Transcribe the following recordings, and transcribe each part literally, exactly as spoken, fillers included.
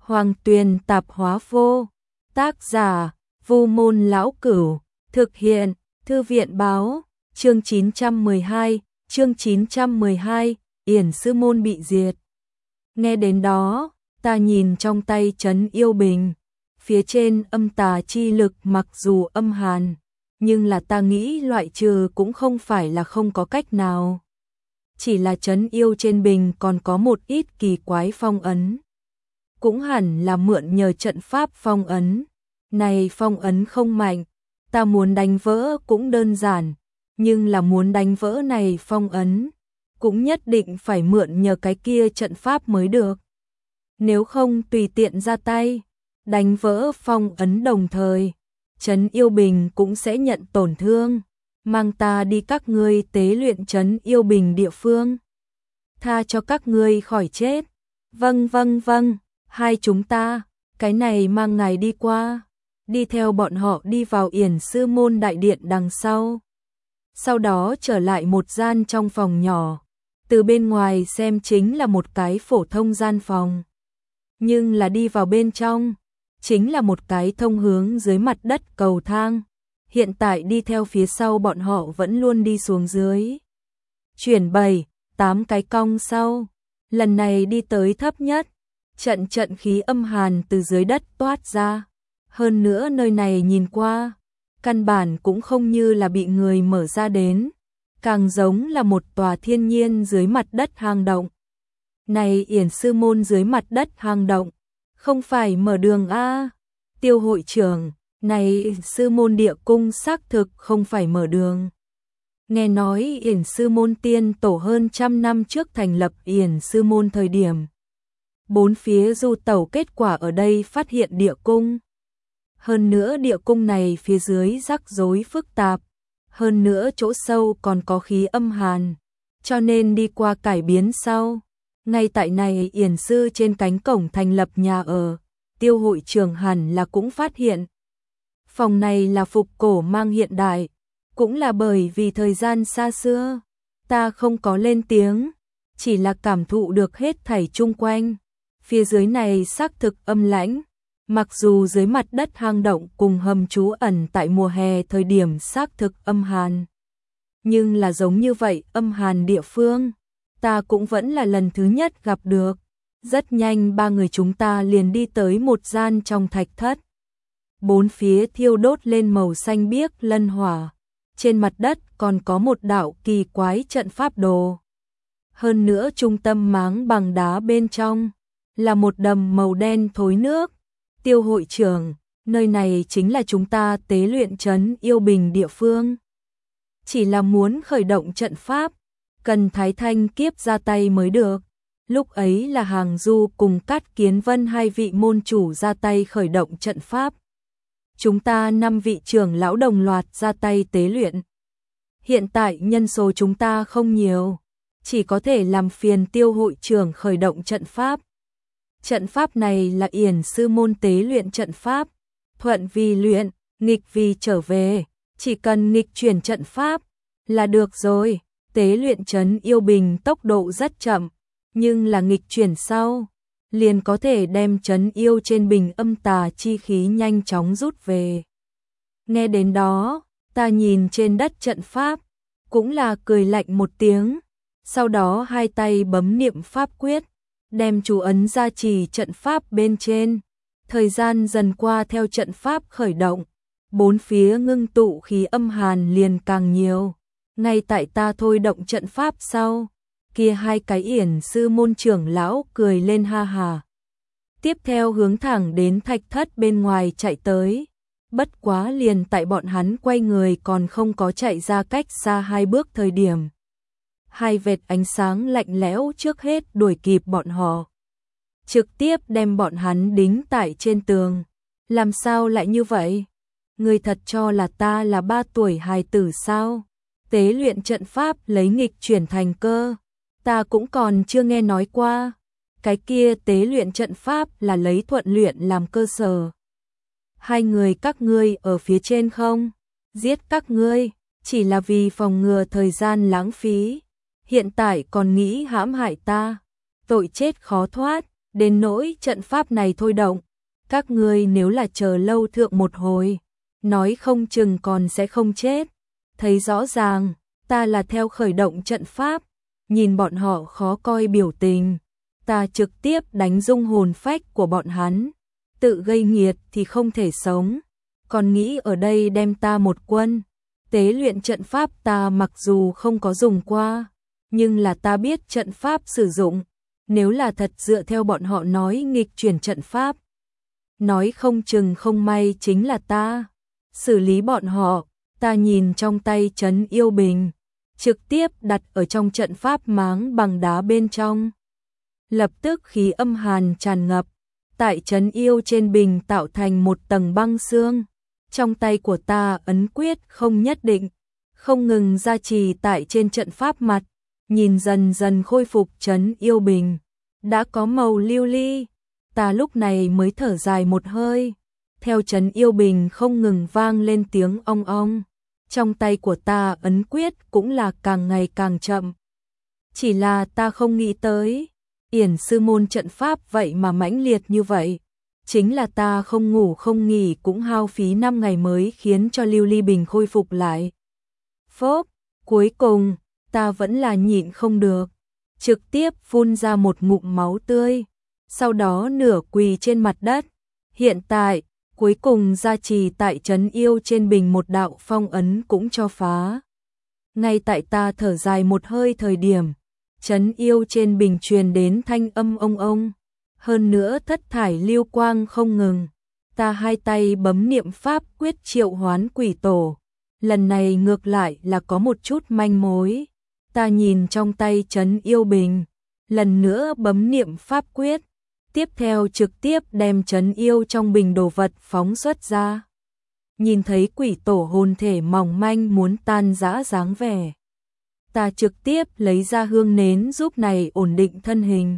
Hoàng Tuyền Tạp Hóa Vô. Tác giả: Vu Môn Lão Cửu. Thực hiện: Thư viện Báo. Chương chín trăm mười hai, chương chín trăm mười hai, Yển Sư Môn bị diệt. Nghe đến đó, ta nhìn trong tay trấn yêu bình, phía trên âm tà chi lực mặc dù âm hàn, nhưng là ta nghĩ loại trừ cũng không phải là không có cách nào. Chỉ là trấn yêu trên bình còn có một ít kỳ quái phong ấn. Cũng hẳn là mượn nhờ trận pháp phong ấn. Này phong ấn không mạnh, ta muốn đánh vỡ cũng đơn giản, nhưng là muốn đánh vỡ này phong ấn, cũng nhất định phải mượn nhờ cái kia trận pháp mới được. Nếu không tùy tiện ra tay, đánh vỡ phong ấn đồng thời, trấn yêu bình cũng sẽ nhận tổn thương. Mang ta đi các ngươi tế luyện trấn yêu bình địa phương. Tha cho các ngươi khỏi chết. Vâng vâng vâng, hai chúng ta, cái này mang ngài đi qua. Đi theo bọn họ đi vào Yển Sư Môn đại điện đằng sau. Sau đó trở lại một gian trong phòng nhỏ. Từ bên ngoài xem chính là một cái phổ thông gian phòng. Nhưng là đi vào bên trong, chính là một cái thông hướng dưới mặt đất cầu thang. Hiện tại đi theo phía sau bọn họ vẫn luôn đi xuống dưới. Chuyển bảy, tám cái cong sau. Lần này đi tới thấp nhất. Trận trận khí âm hàn từ dưới đất toát ra. Hơn nữa nơi này nhìn qua, căn bản cũng không như là bị người mở ra đến. Càng giống là một tòa thiên nhiên dưới mặt đất hang động. Này Yển Sư Môn dưới mặt đất hang động. Không phải mở đường A. Tiêu hội trưởng. Này Sư Môn địa cung xác thực không phải mở đường. Nghe nói Yển Sư Môn tiên tổ hơn trăm năm trước thành lập Yển Sư Môn thời điểm. Bốn phía du tẩu kết quả ở đây phát hiện địa cung. Hơn nữa địa cung này phía dưới rắc rối phức tạp. Hơn nữa chỗ sâu còn có khí âm hàn. Cho nên đi qua cải biến sau. Ngay tại này Yển Sư trên cánh cổng thành lập nhà ở. Tiêu hội trưởng hẳn là cũng phát hiện. Phòng này là phục cổ mang hiện đại, cũng là bởi vì thời gian xa xưa, ta không có lên tiếng, chỉ là cảm thụ được hết thảy chung quanh. Phía dưới này xác thực âm lãnh, mặc dù dưới mặt đất hang động cùng hầm trú ẩn tại mùa hè thời điểm xác thực âm hàn. Nhưng là giống như vậy âm hàn địa phương, ta cũng vẫn là lần thứ nhất gặp được. Rất nhanh ba người chúng ta liền đi tới một gian trong thạch thất. Bốn phía thiêu đốt lên màu xanh biếc lân hỏa. Trên mặt đất còn có một đạo kỳ quái trận pháp đồ. Hơn nữa trung tâm máng bằng đá bên trong là một đầm màu đen thối nước. Tiêu hội trưởng, nơi này chính là chúng ta tế luyện trấn yêu bình địa phương. Chỉ là muốn khởi động trận pháp, cần Thái Thanh Kiếp ra tay mới được. Lúc ấy là Hàng Du cùng Cát Kiến Vân hai vị môn chủ ra tay khởi động trận pháp. Chúng ta năm vị trưởng lão đồng loạt ra tay tế luyện. Hiện tại nhân số chúng ta không nhiều, chỉ có thể làm phiền Tiêu hội trưởng khởi động trận pháp. Trận pháp này là Yển Sư Môn tế luyện trận pháp, thuận vì luyện, nghịch vì trở về, chỉ cần nghịch chuyển trận pháp là được rồi. Tế luyện trấn yêu bình tốc độ rất chậm, nhưng là nghịch chuyển sau liền có thể đem trấn yêu trên bình âm tà chi khí nhanh chóng rút về. Nghe đến đó, ta nhìn trên đất trận pháp, cũng là cười lạnh một tiếng, sau đó hai tay bấm niệm pháp quyết, đem chú ấn gia trì trận pháp bên trên. Thời gian dần qua theo trận pháp khởi động, bốn phía ngưng tụ khí âm hàn liền càng nhiều. Ngay tại ta thôi động trận pháp sau, kia hai cái Yển Sư Môn trưởng lão cười lên ha hà. Tiếp theo hướng thẳng đến thạch thất bên ngoài chạy tới. Bất quá liền tại bọn hắn quay người còn không có chạy ra cách xa hai bước thời điểm. Hai vệt ánh sáng lạnh lẽo trước hết đuổi kịp bọn họ. Trực tiếp đem bọn hắn đính tại trên tường. Làm sao lại như vậy? Người thật cho là ta là ba tuổi hài tử sao? Tế luyện trận pháp lấy nghịch chuyển thành cơ. Ta cũng còn chưa nghe nói qua. Cái kia tế luyện trận pháp là lấy thuận luyện làm cơ sở. Hai người các ngươi ở phía trên không? Giết các ngươi, chỉ là vì phòng ngừa thời gian lãng phí. Hiện tại còn nghĩ hãm hại ta. Tội chết khó thoát. Đến nỗi trận pháp này thôi động, các ngươi nếu là chờ lâu thượng một hồi, nói không chừng còn sẽ không chết. Thấy rõ ràng, ta là theo khởi động trận pháp, nhìn bọn họ khó coi biểu tình, ta trực tiếp đánh rung hồn phách của bọn hắn, tự gây nghiệt thì không thể sống, còn nghĩ ở đây đem ta một quân. Tế luyện trận pháp ta mặc dù không có dùng qua, nhưng là ta biết trận pháp sử dụng, nếu là thật dựa theo bọn họ nói nghịch chuyển trận pháp, nói không chừng không may chính là ta. Xử lý bọn họ, ta nhìn trong tay trấn yêu bình, trực tiếp đặt ở trong trận pháp máng bằng đá bên trong. Lập tức khí âm hàn tràn ngập, tại trấn yêu trên bình tạo thành một tầng băng xương. Trong tay của ta ấn quyết không nhất định, không ngừng gia trì tại trên trận pháp mặt, nhìn dần dần khôi phục trấn yêu bình, đã có màu lưu ly. Ta lúc này mới thở dài một hơi, theo trấn yêu bình không ngừng vang lên tiếng ong ong. Trong tay của ta ấn quyết cũng là càng ngày càng chậm. Chỉ là ta không nghĩ tới, Yển sư môn trận pháp vậy mà mãnh liệt như vậy. Chính là ta không ngủ không nghỉ cũng hao phí năm ngày mới khiến cho lưu ly bình khôi phục lại. Phốp, cuối cùng, ta vẫn là nhịn không được, trực tiếp phun ra một ngụm máu tươi, sau đó nửa quỳ trên mặt đất. Hiện tại, cuối cùng gia trì tại trấn yêu trên bình một đạo phong ấn cũng cho phá. Ngay tại ta thở dài một hơi thời điểm, trấn yêu trên bình truyền đến thanh âm ông ông. Hơn nữa thất thải lưu quang không ngừng, ta hai tay bấm niệm pháp quyết triệu hoán quỷ tổ. Lần này ngược lại là có một chút manh mối. Ta nhìn trong tay trấn yêu bình, lần nữa bấm niệm pháp quyết, tiếp theo trực tiếp đem trấn yêu trong bình đồ vật phóng xuất ra. Nhìn thấy quỷ tổ hồn thể mỏng manh muốn tan rã dáng vẻ, ta trực tiếp lấy ra hương nến giúp này ổn định thân hình.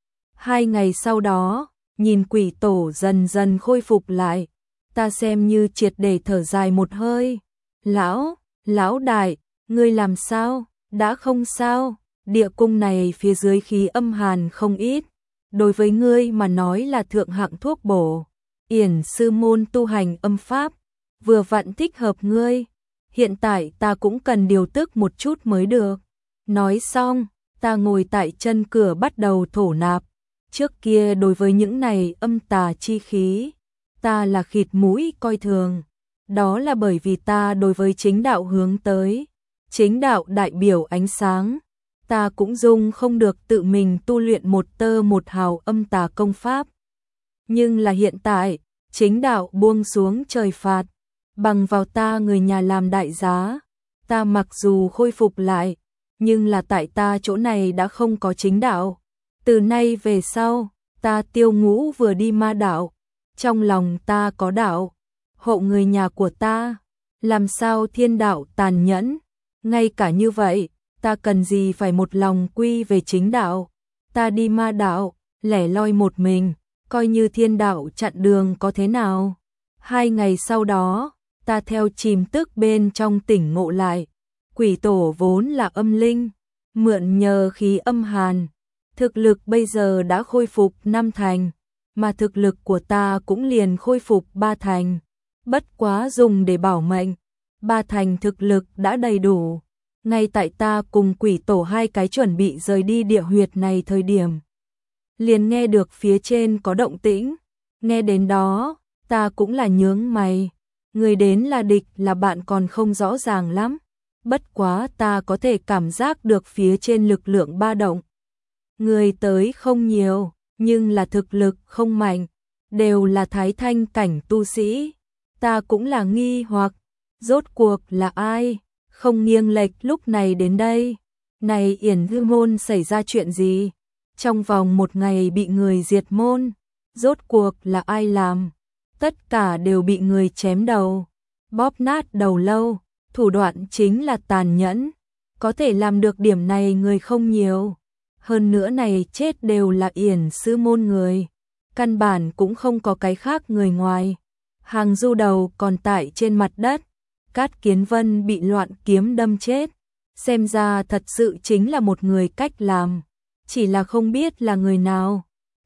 Hai ngày sau đó, nhìn quỷ tổ dần dần khôi phục lại, ta xem như triệt để thở dài một hơi. Lão, lão đại, ngươi làm sao? Đã không sao, địa cung này phía dưới khí âm hàn không ít. Đối với ngươi mà nói là thượng hạng thuốc bổ. Yển sư môn tu hành âm pháp, vừa vặn thích hợp ngươi. Hiện tại ta cũng cần điều tức một chút mới được. Nói xong, ta ngồi tại chân cửa bắt đầu thổ nạp. Trước kia đối với những này âm tà chi khí, ta là khịt mũi coi thường. Đó là bởi vì ta đối với chính đạo hướng tới. Chính đạo đại biểu ánh sáng. Ta cũng dung không được tự mình tu luyện một tơ một hào âm tà công pháp. Nhưng là hiện tại, chính đạo buông xuống trời phạt, bằng vào ta người nhà làm đại giá. Ta mặc dù khôi phục lại, nhưng là tại ta chỗ này đã không có chính đạo. Từ nay về sau, ta Tiêu Ngũ vừa đi ma đạo, trong lòng ta có đạo, hộ người nhà của ta, làm sao thiên đạo tàn nhẫn, ngay cả như vậy, ta cần gì phải một lòng quy về chính đạo, ta đi ma đạo, lẻ loi một mình, coi như thiên đạo chặn đường có thế nào. Hai ngày sau đó, ta theo chìm tức bên trong tỉnh ngộ lại, quỷ tổ vốn là âm linh, mượn nhờ khí âm hàn. Thực lực bây giờ đã khôi phục năm thành, mà thực lực của ta cũng liền khôi phục ba thành. Bất quá dùng để bảo mệnh, ba thành thực lực đã đầy đủ. Ngay tại ta cùng quỷ tổ hai cái chuẩn bị rời đi địa huyệt này thời điểm, liền nghe được phía trên có động tĩnh. Nghe đến đó, ta cũng là nhướng mày. Người đến là địch là bạn còn không rõ ràng lắm. Bất quá ta có thể cảm giác được phía trên lực lượng ba động. Người tới không nhiều, nhưng là thực lực không mạnh, đều là thái thanh cảnh tu sĩ. Ta cũng là nghi hoặc, rốt cuộc là ai, không nghiêng lệch lúc này đến đây. Này Yển Hư môn xảy ra chuyện gì? Trong vòng một ngày bị người diệt môn, rốt cuộc là ai làm? Tất cả đều bị người chém đầu, bóp nát đầu lâu, thủ đoạn chính là tàn nhẫn. Có thể làm được điểm này người không nhiều. Hơn nữa này chết đều là Yển sư môn người, căn bản cũng không có cái khác người ngoài. Hàng Du đầu còn tại trên mặt đất, Cát Kiến Vân bị loạn kiếm đâm chết. Xem ra thật sự chính là một người cách làm, chỉ là không biết là người nào.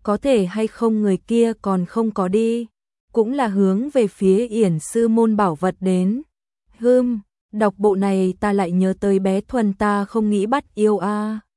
có thể hay không người kia còn không có đi, cũng là hướng về phía Yển sư môn bảo vật đến. Hưm, đọc bộ này ta lại nhớ tới bé Thuần ta không nghĩ bắt yêu a.